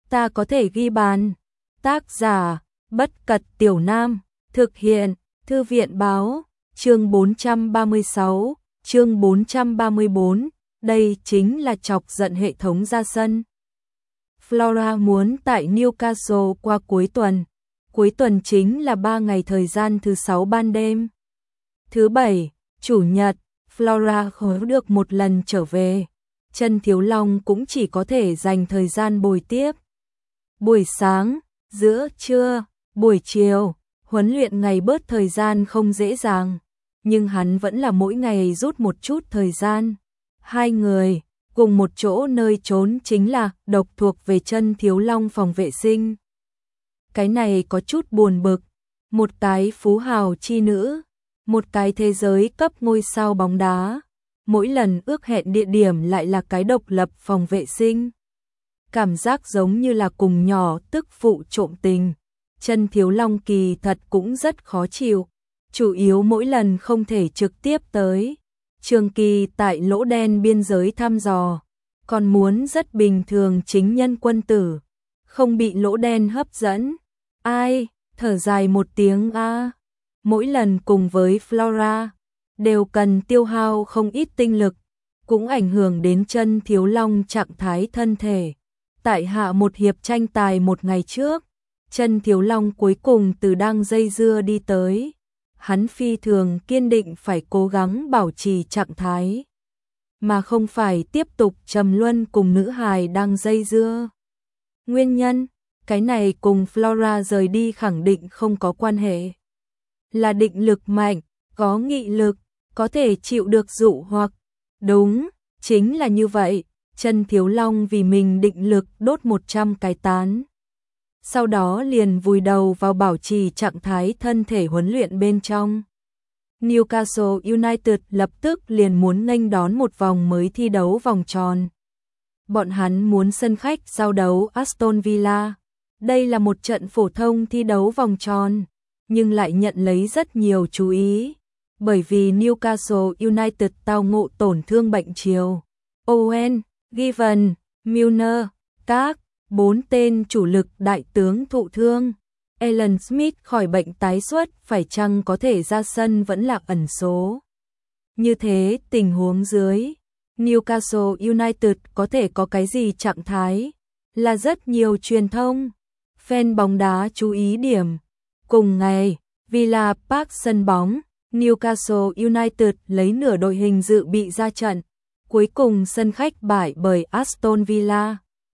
ta có thể ghi bàn. Tác giả, Bất Cật Tiểu Nam, thực hiện, Thư viện báo, chương 436, chương 434, đây chính là chọc giận hệ thống ra sân. Flora muốn tại Newcastle qua cuối tuần chính là 3 ngày thời gian thứ 6 ban đêm. Thứ Bảy, Chủ nhật, Flora khó được một lần trở về. Trân Thiếu Long cũng chỉ có thể dành thời gian bồi tiếp. Buổi sáng, giữa trưa, buổi chiều, huấn luyện ngày bớt thời gian không dễ dàng, nhưng hắn vẫn là mỗi ngày rút một chút thời gian. Hai người cùng một chỗ nơi trốn chính là độc thuộc về Trân Thiếu Long phòng vệ sinh. Cái này có chút buồn bực, một cái phú hào chi nữ, một cái thế giới cấp ngôi sao bóng đá, mỗi lần ước hẹn địa điểm lại là cái độc lập phòng vệ sinh. Cảm giác giống như là cùng nhỏ tức phụ trộm tình. Trân Thiếu Long kỳ thật cũng rất khó chịu, chủ yếu mỗi lần không thể trực tiếp tới. Trường Kỳ tại lỗ đen biên giới thăm dò, còn muốn rất bình thường chính nhân quân tử, không bị lỗ đen hấp dẫn. Ai, thở dài một tiếng a. Mỗi lần cùng với Flora, đều cần tiêu hao không ít tinh lực, cũng ảnh hưởng đến Trân Thiếu Long trạng thái thân thể. Tại hạ một hiệp tranh tài một ngày trước, Trân Thiếu Long cuối cùng từ đang dây dưa đi tới. Hắn phi thường kiên định phải cố gắng bảo trì trạng thái, mà không phải tiếp tục trầm luân cùng nữ hài đang dây dưa. Nguyên nhân, cái này cùng Flora rời đi khẳng định không có quan hệ. Là định lực mạnh, có nghị lực, có thể chịu được dụ hoặc. Đúng, chính là như vậy. Trân Thiếu Long vì mình định lực đốt 100 cái tán. Sau đó liền vùi đầu vào bảo trì trạng thái thân thể huấn luyện bên trong. Newcastle United lập tức liền muốn nghênh đón một vòng mới thi đấu vòng tròn. Bọn hắn muốn sân khách giao đấu Aston Villa. Đây là một trận phổ thông thi đấu vòng tròn, nhưng lại nhận lấy rất nhiều chú ý, bởi vì Newcastle United tao ngộ tổn thương bệnh chiều. Owen, Given, Milner, các 4 tên chủ lực đại tướng thụ thương. Alan Smith khỏi bệnh tái xuất, phải chăng có thể ra sân vẫn là ẩn số. Như thế tình huống dưới, Newcastle United có thể có cái gì trạng thái, là rất nhiều truyền thông, fan bóng đá chú ý điểm. Cùng ngày, Villa Park sân bóng, Newcastle United lấy nửa đội hình dự bị ra trận, cuối cùng sân khách bại bởi Aston Villa.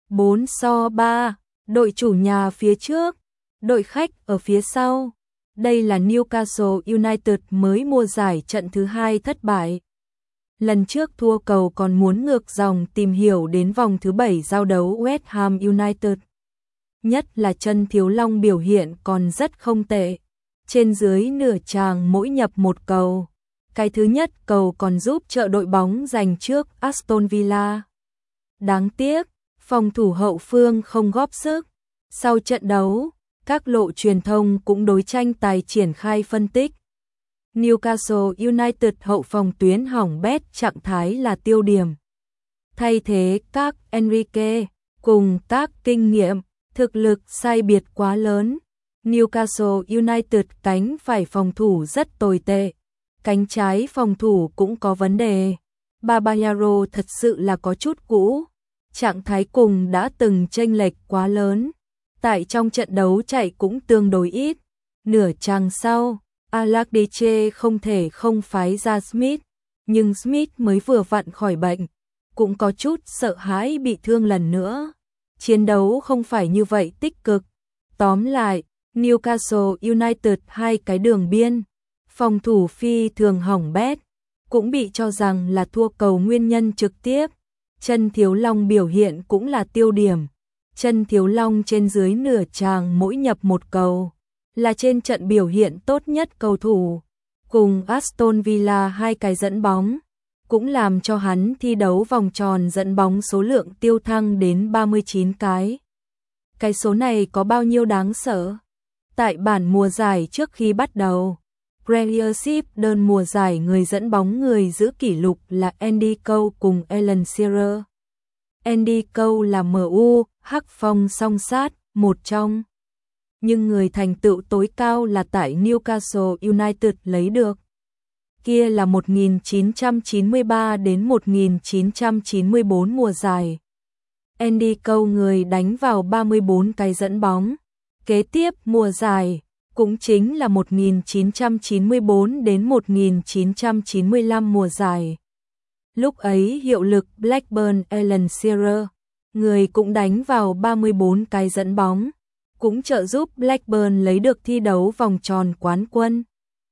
4-3, đội chủ nhà phía trước, đội khách ở phía sau. Đây là Newcastle United mới mùa giải trận thứ 2 thất bại. Lần trước thua cầu còn muốn ngược dòng tìm hiểu đến vòng thứ 7 giao đấu West Ham United. Nhất là Trân Thiếu Long biểu hiện còn rất không tệ. Trên dưới nửa tràng mỗi nhập một cầu. Cái thứ nhất cầu còn giúp trợ đội bóng giành trước Aston Villa. Đáng tiếc, phòng thủ hậu phương không góp sức. Sau trận đấu, các lộ truyền thông cũng đối tranh tài triển khai phân tích. Newcastle United hậu phòng tuyến hỏng bét, trạng thái là tiêu điểm. Thay thế các Enrique cùng các kinh nghiệm, thực lực sai biệt quá lớn. Newcastle United cánh phải phòng thủ rất tồi tệ, cánh trái phòng thủ cũng có vấn đề. Babayaro thật sự là có chút cũ, trạng thái cùng đã từng chênh lệch quá lớn. Tại trong trận đấu chạy cũng tương đối ít. Nửa chàng sau, Alakdeche không thể không phái ra Smith, nhưng Smith mới vừa vặn khỏi bệnh, cũng có chút sợ hãi bị thương lần nữa. Chiến đấu không phải như vậy tích cực. Tóm lại, Newcastle United hai cái đường biên, phòng thủ phi thường hỏng bét, cũng bị cho rằng là thua cầu nguyên nhân trực tiếp. Trân Thiếu Long biểu hiện cũng là tiêu điểm. Trân Thiếu Long trên dưới nửa tràng mỗi nhập một cầu, là trên trận biểu hiện tốt nhất cầu thủ. Cùng Aston Villa hai cái dẫn bóng, cũng làm cho hắn thi đấu vòng tròn dẫn bóng số lượng tiêu thăng đến 39 cái. Cái số này có bao nhiêu đáng sợ? Tại bản mùa giải trước khi bắt đầu, Premiership đơn mùa giải người dẫn bóng người giữ kỷ lục là Andy Cole cùng Alan Shearer. Andy Cole là MU, Hắc Phong song sát, một trong. Nhưng người thành tựu tối cao là tại Newcastle United lấy được. Kia là 1993 đến 1994 mùa giải. Andy Cole người đánh vào 34 cái dẫn bóng. Kế tiếp mùa giải, cũng chính là 1994 đến 1995 mùa giải. Lúc ấy hiệu lực Blackburn Alan Shearer, người cũng đánh vào 34 cái dẫn bóng, cũng trợ giúp Blackburn lấy được thi đấu vòng tròn quán quân.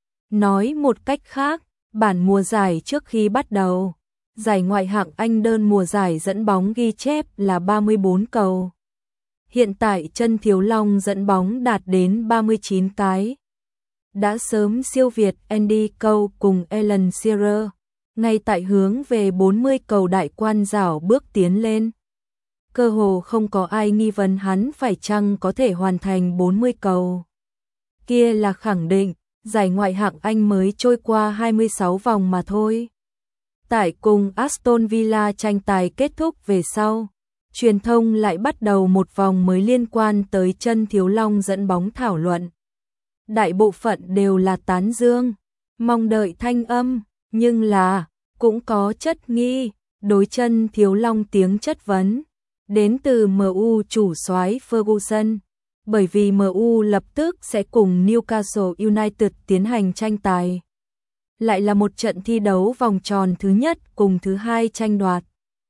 Nói một cách khác, bản mùa giải trước khi bắt đầu, giải ngoại hạng Anh đơn mùa giải dẫn bóng ghi chép là 34 cầu. Hiện tại Chân Thiếu Long dẫn bóng đạt đến 39 cái. Đã sớm siêu việt Andy Cole cùng Alan Shearer, ngay tại hướng về 40 cầu đại quan rảo bước tiến lên. Cơ hồ không có ai nghi vấn hắn phải chăng có thể hoàn thành 40 cầu. Kia là khẳng định, giải ngoại hạng Anh mới trôi qua 26 vòng mà thôi. Tại cùng Aston Villa tranh tài kết thúc về sau, truyền thông lại bắt đầu một vòng mới liên quan tới Chân Thiếu Long dẫn bóng thảo luận. Đại bộ phận đều là tán dương, mong đợi thanh âm, nhưng là, cũng có chất nghi, đối Chân Thiếu Long tiếng chất vấn, đến từ MU chủ soái Ferguson, bởi vì MU lập tức sẽ cùng Newcastle United tiến hành tranh tài. Lại là một trận thi đấu vòng tròn thứ nhất cùng thứ hai tranh đoạt.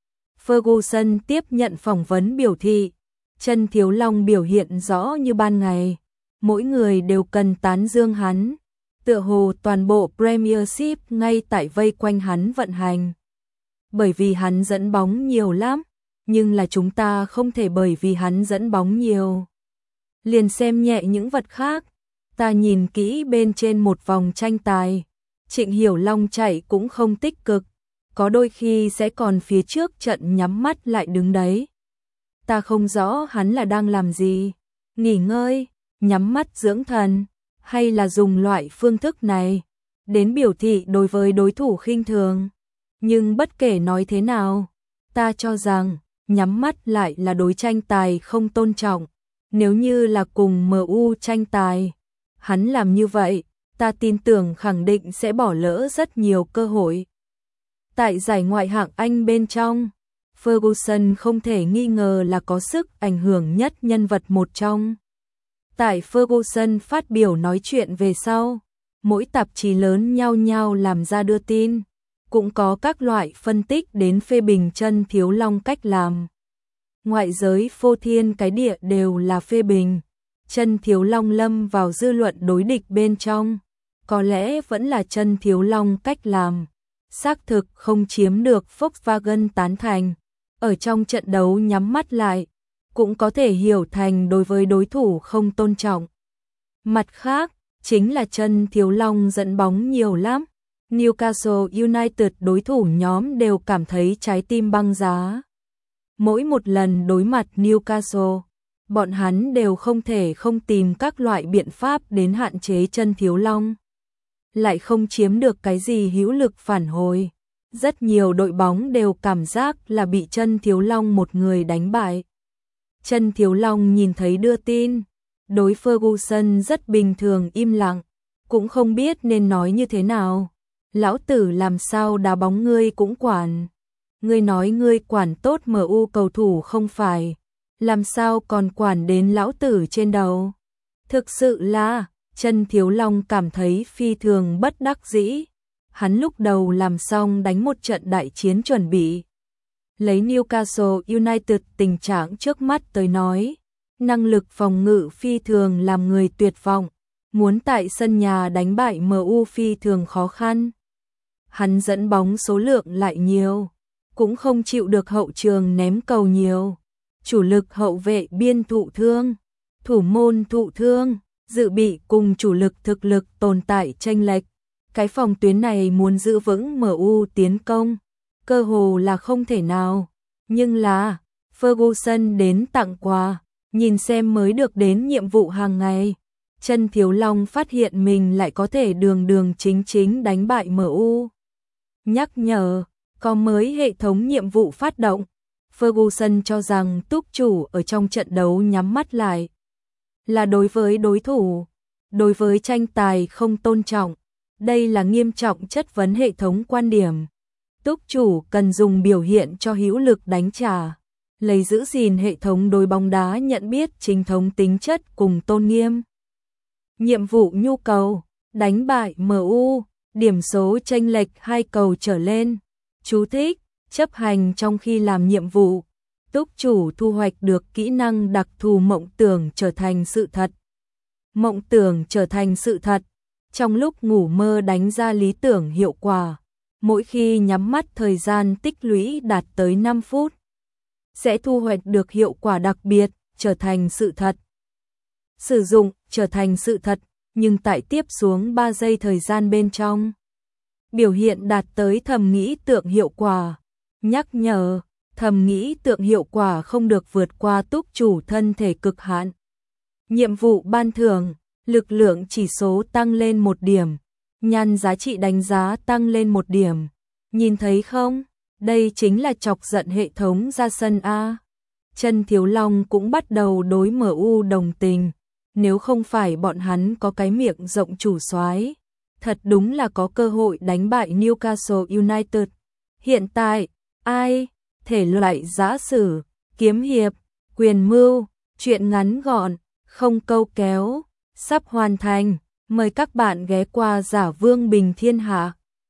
Ferguson tiếp nhận phỏng vấn biểu thị, Chân Thiếu Long biểu hiện rõ như ban ngày, mỗi người đều cần tán dương hắn, tựa hồ toàn bộ Premiership ngay tại vây quanh hắn vận hành. Bởi vì hắn dẫn bóng nhiều lắm, nhưng là chúng ta không thể bởi vì hắn dẫn bóng nhiều liền xem nhẹ những vật khác. Ta nhìn kỹ bên trên một vòng tranh tài, Trịnh Hiểu Long chạy cũng không tích cực, có đôi khi sẽ còn phía trước trận nhắm mắt lại đứng đấy. Ta không rõ hắn là đang làm gì, nghỉ ngơi, nhắm mắt dưỡng thần, hay là dùng loại phương thức này đến biểu thị đối với đối thủ khinh thường. Nhưng bất kể nói thế nào, ta cho rằng nhắm mắt lại là đối tranh tài không tôn trọng. Nếu như là cùng MU tranh tài, hắn làm như vậy, ta tin tưởng khẳng định sẽ bỏ lỡ rất nhiều cơ hội. Tại giải ngoại hạng Anh bên trong, Ferguson không thể nghi ngờ là có sức ảnh hưởng nhất nhân vật một trong. Tại Ferguson phát biểu nói chuyện về sau, mỗi tạp chí lớn nhao nhao làm ra đưa tin, cũng có các loại phân tích đến phê bình Chân Thiếu Long cách làm. Ngoại giới phô thiên cái địa đều là phê bình, Chân Thiếu Long lâm vào dư luận đối địch bên trong, có lẽ vẫn là Chân Thiếu Long cách làm, xác thực không chiếm được Volkswagen tán thành, ở trong trận đấu nhắm mắt lại, cũng có thể hiểu thành đối với đối thủ không tôn trọng. Mặt khác, chính là Chân Thiếu Long dẫn bóng nhiều lắm, Newcastle United đối thủ nhóm đều cảm thấy trái tim băng giá. Mỗi một lần đối mặt Newcastle, bọn hắn đều không thể không tìm các loại biện pháp đến hạn chế Chân Thiếu Long. Lại không chiếm được cái gì hữu lực phản hồi. Rất nhiều đội bóng đều cảm giác là bị Chân Thiếu Long một người đánh bại. Chân Thiếu Long nhìn thấy đưa tin, đối Ferguson rất bình thường im lặng, cũng không biết nên nói như thế nào. Lão tử làm sao đá bóng ngươi cũng quản. Ngươi nói ngươi quản tốt MU cầu thủ không phải, làm sao còn quản đến lão tử trên đầu. Thực sự là, Chân Thiếu Long cảm thấy phi thường bất đắc dĩ. Hắn lúc đầu làm xong đánh một trận đại chiến chuẩn bị. Lấy Newcastle United tình trạng trước mắt tới nói, năng lực phòng ngự phi thường làm người tuyệt vọng, muốn tại sân nhà đánh bại MU phi thường khó khăn. Hắn dẫn bóng số lượng lại nhiều, cũng không chịu được hậu trường ném cầu nhiều. Chủ lực hậu vệ biên thụ thương, thủ môn thụ thương, dự bị cùng chủ lực thực lực tồn tại chênh lệch. Cái phòng tuyến này muốn giữ vững MU tiến công, cơ hồ là không thể nào. Nhưng là, Ferguson đến tặng quà, nhìn xem mới được đến nhiệm vụ hàng ngày. Chân Thiếu Long phát hiện mình lại có thể đường đường chính chính đánh bại MU. Nhắc nhở, có mới hệ thống nhiệm vụ phát động. Ferguson cho rằng túc chủ ở trong trận đấu nhắm mắt lại là đối với đối thủ, đối với tranh tài không tôn trọng. Đây là nghiêm trọng chất vấn hệ thống quan điểm. Túc chủ cần dùng biểu hiện cho hữu lực đánh trả, lấy giữ gìn hệ thống đối bóng đá nhận biết chính thống tính chất cùng tôn nghiêm. Nhiệm vụ nhu cầu, đánh bại MU, điểm số chênh lệch 2 cầu trở lên. Chú thích, chấp hành trong khi làm nhiệm vụ. Túc chủ thu hoạch được kỹ năng đặc thù mộng tưởng trở thành sự thật. Mộng tưởng trở thành sự thật. Trong lúc ngủ mơ đánh ra lý tưởng hiệu quả. Mỗi khi nhắm mắt thời gian tích lũy đạt tới 5 phút. Sẽ thu hoạch được hiệu quả đặc biệt, trở thành sự thật. Sử dụng, trở thành sự thật, nhưng tại tiếp xuống 3 giây thời gian bên trong. Biểu hiện đạt tới thầm nghĩ tượng hiệu quả. Nhắc nhở, thầm nghĩ tượng hiệu quả không được vượt qua túc chủ thân thể cực hạn. Nhiệm vụ ban thưởng, lực lượng chỉ số tăng lên 1 điểm, nhan giá trị đánh giá tăng lên 1 điểm. Nhìn thấy không? Đây chính là chọc giận hệ thống ra sân A. Trần Thiếu Long cũng bắt đầu đối MU đồng tình. Nếu không phải bọn hắn có cái miệng rộng chủ soái, thật đúng là có cơ hội đánh bại Newcastle United. Hiện tại, ai? Thể loại giã sử, kiếm hiệp, quyền mưu, truyện ngắn gọn, không câu kéo, sắp hoàn thành. Mời các bạn ghé qua Giả Vương Bình Thiên Hạ.